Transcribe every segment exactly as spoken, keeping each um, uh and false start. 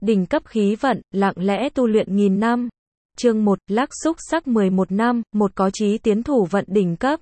đỉnh cấp khí vận, lặng lẽ tu luyện nghìn năm. Chương một, Lắc xúc sắc mười một năm, một có chí tiến thủ vận đỉnh cấp.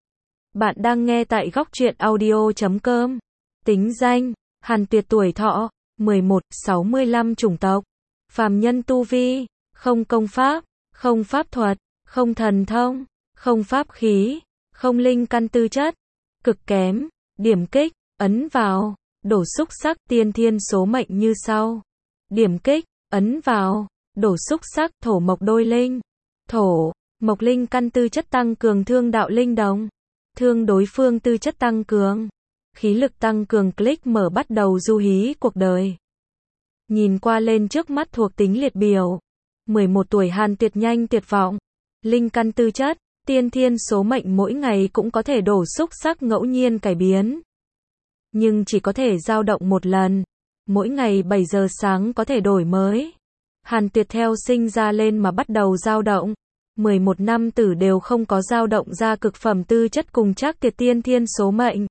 Bạn đang nghe tại góc truyện audio chấm com. Tính danh, Hàn Tuyệt tuổi thọ, mười một, sáu mươi lăm chủng tộc. Phàm nhân tu vi, không công pháp, không pháp thuật, không thần thông, không pháp khí, không linh căn tư chất. Cực kém, điểm kích, ấn vào, đổ xúc sắc tiên thiên số mệnh như sau. Điểm kích, ấn vào, đổ xúc sắc thổ mộc đôi linh. Thổ, mộc linh căn tư chất tăng cường thương đạo linh đồng. Thương đối phương tư chất tăng cường. Khí lực tăng cường click mở bắt đầu du hí cuộc đời. Nhìn qua lên trước mắt thuộc tính liệt biểu. mười một tuổi Hàn Tuyệt nhanh tuyệt vọng. Linh căn tư chất, tiên thiên số mệnh mỗi ngày cũng có thể đổ xúc sắc ngẫu nhiên cải biến. Nhưng chỉ có thể dao động một lần. Mỗi ngày bảy giờ sáng có thể đổi mới. Hàn Tuyệt theo sinh ra lên mà bắt đầu dao động. mười một năm tử đều không có dao động ra cực phẩm tư chất cùng chắc tuyệt tiên thiên số mệnh.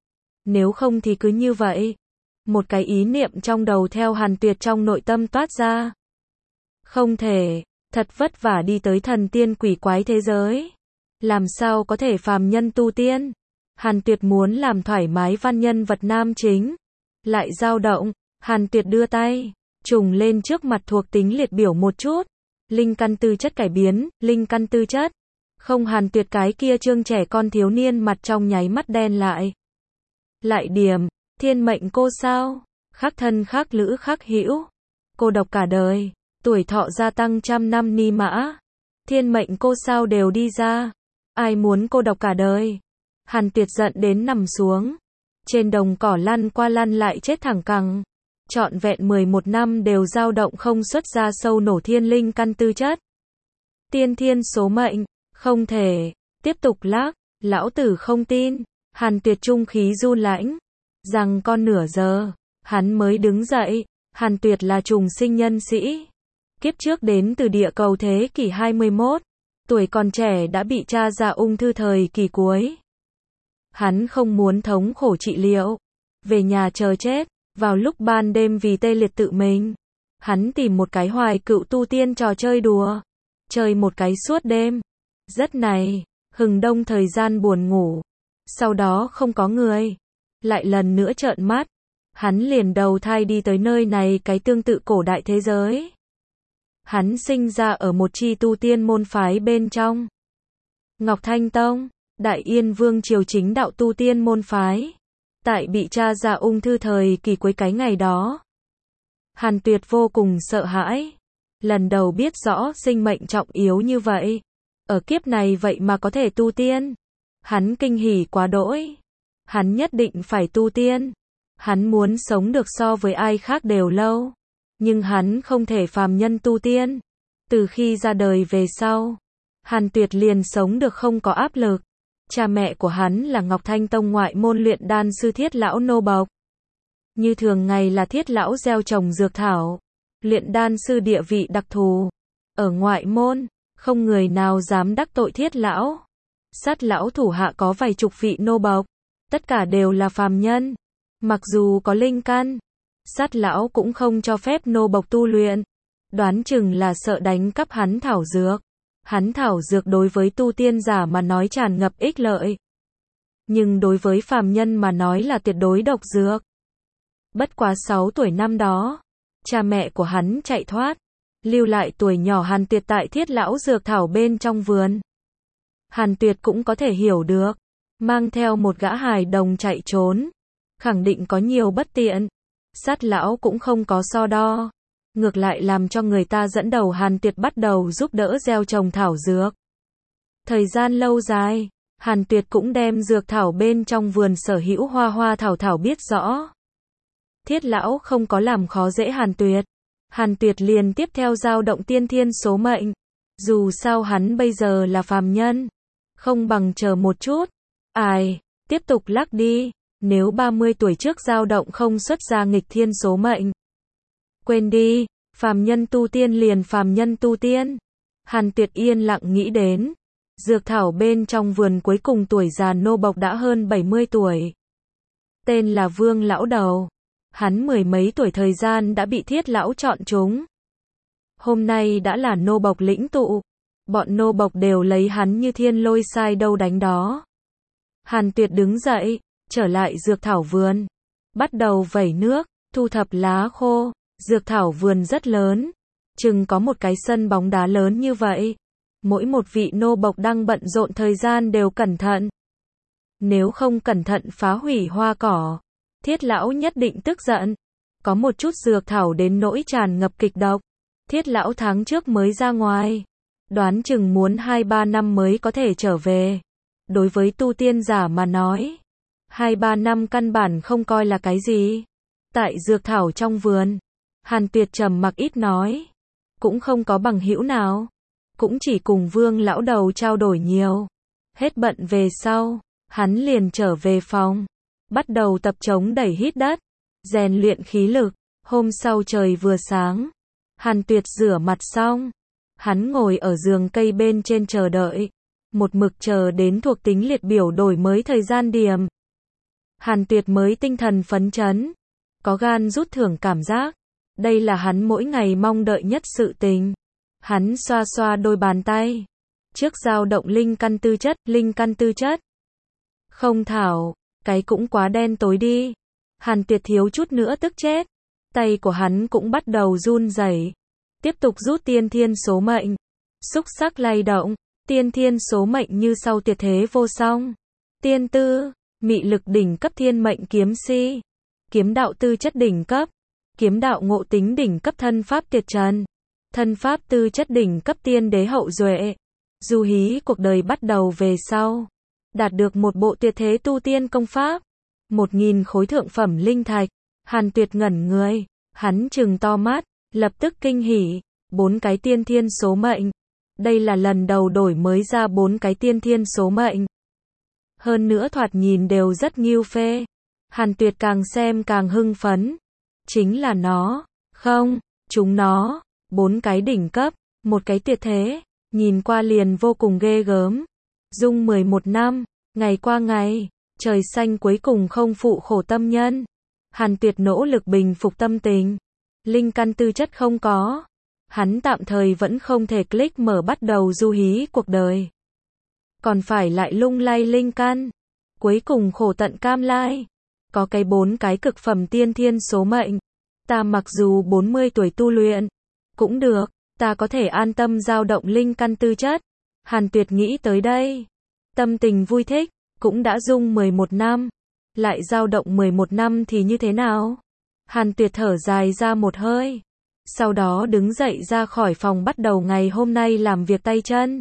Nếu không thì cứ như vậy. Một cái ý niệm trong đầu theo Hàn Tuyệt trong nội tâm toát ra. Không thể, thật vất vả đi tới thần tiên quỷ quái thế giới. Làm sao có thể phàm nhân tu tiên? Hàn Tuyệt muốn làm thoải mái văn nhân vật nam chính. Lại dao động, Hàn Tuyệt đưa tay, trùng lên trước mặt thuộc tính liệt biểu một chút. Linh căn tư chất cải biến, linh căn tư chất. Không Hàn Tuyệt cái kia trương trẻ con thiếu niên mặt trong nháy mắt đen lại. Lại điểm, thiên mệnh cô sao? Khắc thân khắc lữ khắc hữu. Cô độc cả đời, tuổi thọ gia tăng trăm năm ni mã. Thiên mệnh cô sao đều đi ra. Ai muốn cô độc cả đời? Hàn Tuyệt giận đến nằm xuống. Trên đồng cỏ lăn qua lăn lại chết thẳng cẳng. Trọn vẹn mười một năm đều dao động không xuất ra sâu nổ thiên linh căn tư chất. Tiên thiên số mệnh, không thể, tiếp tục lắc, lão tử không tin. Hàn Tuyệt trung khí run lãnh. Rằng con nửa giờ, hắn mới đứng dậy. Hàn Tuyệt là trùng sinh nhân sĩ. Kiếp trước đến từ địa cầu thế kỷ hai mươi mốt. Tuổi còn trẻ đã bị tra ra ung thư thời kỳ cuối. Hắn không muốn thống khổ trị liệu. Về nhà chờ chết. Vào lúc ban đêm vì tê liệt tự mình. Hắn tìm một cái hoài cựu tu tiên trò chơi đùa. Chơi một cái suốt đêm. Rất này, hừng đông thời gian buồn ngủ. Sau đó không có người. Lại lần nữa trợn mắt. Hắn liền đầu thai đi tới nơi này cái tương tự cổ đại thế giới. Hắn sinh ra ở một chi tu tiên môn phái bên trong. Ngọc Thanh Tông, Đại Yên Vương triều chính đạo tu tiên môn phái. Tại bị tra ra ung thư thời kỳ cuối cái ngày đó. Hàn Tuyệt vô cùng sợ hãi. Lần đầu biết rõ sinh mệnh trọng yếu như vậy. Ở kiếp này vậy mà có thể tu tiên. Hắn kinh hỉ quá đỗi. Hắn nhất định phải tu tiên. Hắn muốn sống được so với ai khác đều lâu. Nhưng hắn không thể phàm nhân tu tiên. Từ khi ra đời về sau, Hàn Tuyệt liền sống được không có áp lực. Cha mẹ của hắn là Ngọc Thanh Tông ngoại môn luyện đan sư Thiết lão nô bộc. Như thường ngày là Thiết lão gieo trồng dược thảo. Luyện đan sư địa vị đặc thù. Ở ngoại môn, không người nào dám đắc tội Thiết lão. Sát lão thủ hạ có vài chục vị nô bộc. Tất cả đều là phàm nhân. Mặc dù có linh căn, sát lão cũng không cho phép nô bộc tu luyện. Đoán chừng là sợ đánh cắp hắn thảo dược. Hắn thảo dược đối với tu tiên giả mà nói tràn ngập ích lợi. Nhưng đối với phàm nhân mà nói là tuyệt đối độc dược. Bất quá sáu tuổi năm đó, cha mẹ của hắn chạy thoát, lưu lại tuổi nhỏ Hàn Tuyệt tại Thiết lão dược thảo bên trong vườn. Hàn Tuyệt cũng có thể hiểu được, mang theo một gã hài đồng chạy trốn, khẳng định có nhiều bất tiện. Sát lão cũng không có so đo. Ngược lại làm cho người ta dẫn đầu Hàn Tuyệt bắt đầu giúp đỡ gieo trồng thảo dược. Thời gian lâu dài, Hàn Tuyệt cũng đem dược thảo bên trong vườn sở hữu hoa hoa thảo thảo biết rõ. Thiết lão không có làm khó dễ Hàn Tuyệt. Hàn Tuyệt liền tiếp theo dao động tiên thiên số mệnh. Dù sao hắn bây giờ là phàm nhân. Không bằng chờ một chút. Ai, tiếp tục lắc đi. Nếu ba mươi tuổi trước dao động không xuất ra nghịch thiên số mệnh. Quên đi, phàm nhân tu tiên liền phàm nhân tu tiên. Hàn Tuyệt yên lặng nghĩ đến. Dược thảo bên trong vườn cuối cùng tuổi già nô bộc đã hơn bảy mươi tuổi. Tên là Vương Lão Đầu. Hắn mười mấy tuổi thời gian đã bị Thiết lão chọn chúng. Hôm nay đã là nô bộc lĩnh tụ. Bọn nô bộc đều lấy hắn như thiên lôi sai đâu đánh đó. Hàn Tuyệt đứng dậy, trở lại dược thảo vườn. Bắt đầu vẩy nước, thu thập lá khô. Dược thảo vườn rất lớn. Chừng có một cái sân bóng đá lớn như vậy. Mỗi một vị nô bộc đang bận rộn thời gian đều cẩn thận. Nếu không cẩn thận phá hủy hoa cỏ, Thiết lão nhất định tức giận. Có một chút dược thảo đến nỗi tràn ngập kịch độc. Thiết lão tháng trước mới ra ngoài. Đoán chừng muốn hai ba năm mới có thể trở về. Đối với tu tiên giả mà nói, hai ba năm căn bản không coi là cái gì. Tại dược thảo trong vườn, Hàn Tuyệt trầm mặc ít nói. Cũng không có bằng hữu nào. Cũng chỉ cùng Vương lão đầu trao đổi nhiều. Hết bận về sau, hắn liền trở về phòng. Bắt đầu tập chống đẩy hít đất. Rèn luyện khí lực. Hôm sau trời vừa sáng. Hàn Tuyệt rửa mặt xong. Hắn ngồi ở giường cây bên trên chờ đợi. Một mực chờ đến thuộc tính liệt biểu đổi mới thời gian điểm. Hàn Tuyệt mới tinh thần phấn chấn. Có gan rút thưởng cảm giác. Đây là hắn mỗi ngày mong đợi nhất sự tình. Hắn xoa xoa đôi bàn tay. Trước dao động linh căn tư chất, linh căn tư chất. Không thảo, cái cũng quá đen tối đi. Hàn Tuyệt thiếu chút nữa tức chết. Tay của hắn cũng bắt đầu run rẩy. Tiếp tục rút tiên thiên số mệnh. Xúc sắc lay động. Tiên thiên số mệnh như sau tuyệt thế vô song. Tiên tư, mị lực đỉnh cấp thiên mệnh kiếm si. Kiếm đạo tư chất đỉnh cấp. Kiếm đạo ngộ tính đỉnh cấp thân pháp tuyệt trần. Thân pháp tư chất đỉnh cấp tiên đế hậu duệ. Du hí cuộc đời bắt đầu về sau. Đạt được một bộ tuyệt thế tu tiên công pháp. Một nghìn khối thượng phẩm linh thạch. Hàn Tuyệt ngẩn người. Hắn trừng to mắt. Lập tức kinh hỉ. Bốn cái tiên thiên số mệnh. Đây là lần đầu đổi mới ra bốn cái tiên thiên số mệnh. Hơn nữa thoạt nhìn đều rất nghiêu phê. Hàn Tuyệt càng xem càng hưng phấn. Chính là nó. Không, chúng nó. Bốn cái đỉnh cấp. Một cái tuyệt thế. Nhìn qua liền vô cùng ghê gớm. Dung mười một năm. Ngày qua ngày. Trời xanh cuối cùng không phụ khổ tâm nhân. Hàn Tuyệt nỗ lực bình phục tâm tình. Linh căn tư chất không có. Hắn tạm thời vẫn không thể click mở bắt đầu du hí cuộc đời. Còn phải lại lung lay linh căn. Cuối cùng khổ tận cam lai. Có cái bốn cái cực phẩm tiên thiên số mệnh. Ta mặc dù bốn mươi tuổi tu luyện. Cũng được. Ta có thể an tâm dao động linh căn tư chất. Hàn Tuyệt nghĩ tới đây. Tâm tình vui thích. Cũng đã dung mười một năm. Lại dao động mười một năm thì như thế nào? Hàn Tuyệt thở dài ra một hơi. Sau đó đứng dậy ra khỏi phòng bắt đầu ngày hôm nay làm việc tay chân.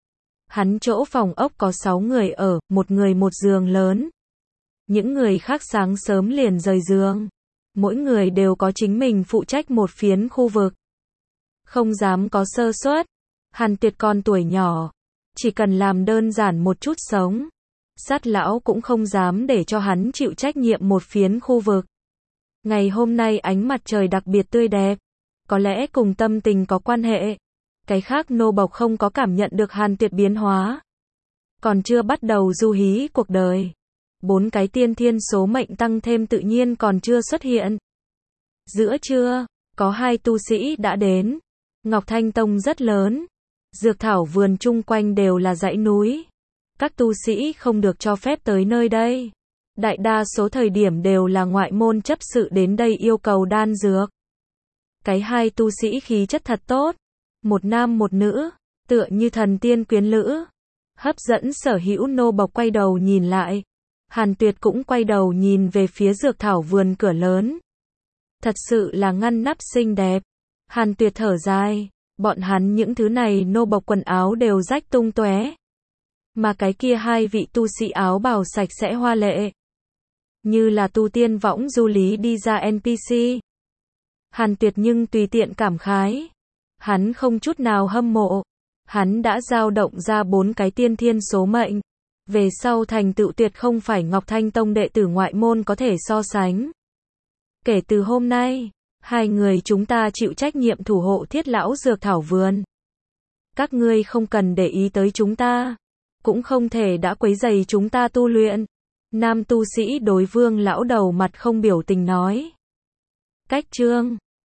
Hắn chỗ phòng ốc có sáu người ở, một người một giường lớn. Những người khác sáng sớm liền rời giường. Mỗi người đều có chính mình phụ trách một phiến khu vực. Không dám có sơ suất. Hàn Tuyệt còn tuổi nhỏ. Chỉ cần làm đơn giản một chút sống. Sát lão cũng không dám để cho hắn chịu trách nhiệm một phiến khu vực. Ngày hôm nay ánh mặt trời đặc biệt tươi đẹp. Có lẽ cùng tâm tình có quan hệ. Cái khác nô bộc không có cảm nhận được Hàn Tuyệt biến hóa. Còn chưa bắt đầu du hí cuộc đời. Bốn cái tiên thiên số mệnh tăng thêm tự nhiên còn chưa xuất hiện. Giữa trưa, có hai tu sĩ đã đến. Ngọc Thanh Tông rất lớn. Dược thảo vườn chung quanh đều là dãy núi. Các tu sĩ không được cho phép tới nơi đây. Đại đa số thời điểm đều là ngoại môn chấp sự đến đây yêu cầu đan dược. Cái hai tu sĩ khí chất thật tốt. Một nam một nữ, tựa như thần tiên quyến lữ. Hấp dẫn sở hữu nô bộc quay đầu nhìn lại. Hàn Tuyệt cũng quay đầu nhìn về phía dược thảo vườn cửa lớn. Thật sự là ngăn nắp xinh đẹp. Hàn Tuyệt thở dài. Bọn hắn những thứ này nô bộc quần áo đều rách tung tóe. Mà cái kia hai vị tu sĩ áo bào sạch sẽ hoa lệ. Như là tu tiên võng du lý đi ra en pê xê. Hàn Tuyệt nhưng tùy tiện cảm khái. Hắn không chút nào hâm mộ. Hắn đã dao động ra bốn cái tiên thiên số mệnh. Về sau thành tựu tuyệt không phải Ngọc Thanh Tông đệ tử ngoại môn có thể so sánh. Kể từ hôm nay, hai người chúng ta chịu trách nhiệm thủ hộ Thiết lão dược thảo vườn. Các ngươi không cần để ý tới chúng ta. Cũng không thể đã quấy rầy chúng ta tu luyện. Nam tu sĩ đối Vương lão đầu mặt không biểu tình nói. Cách chương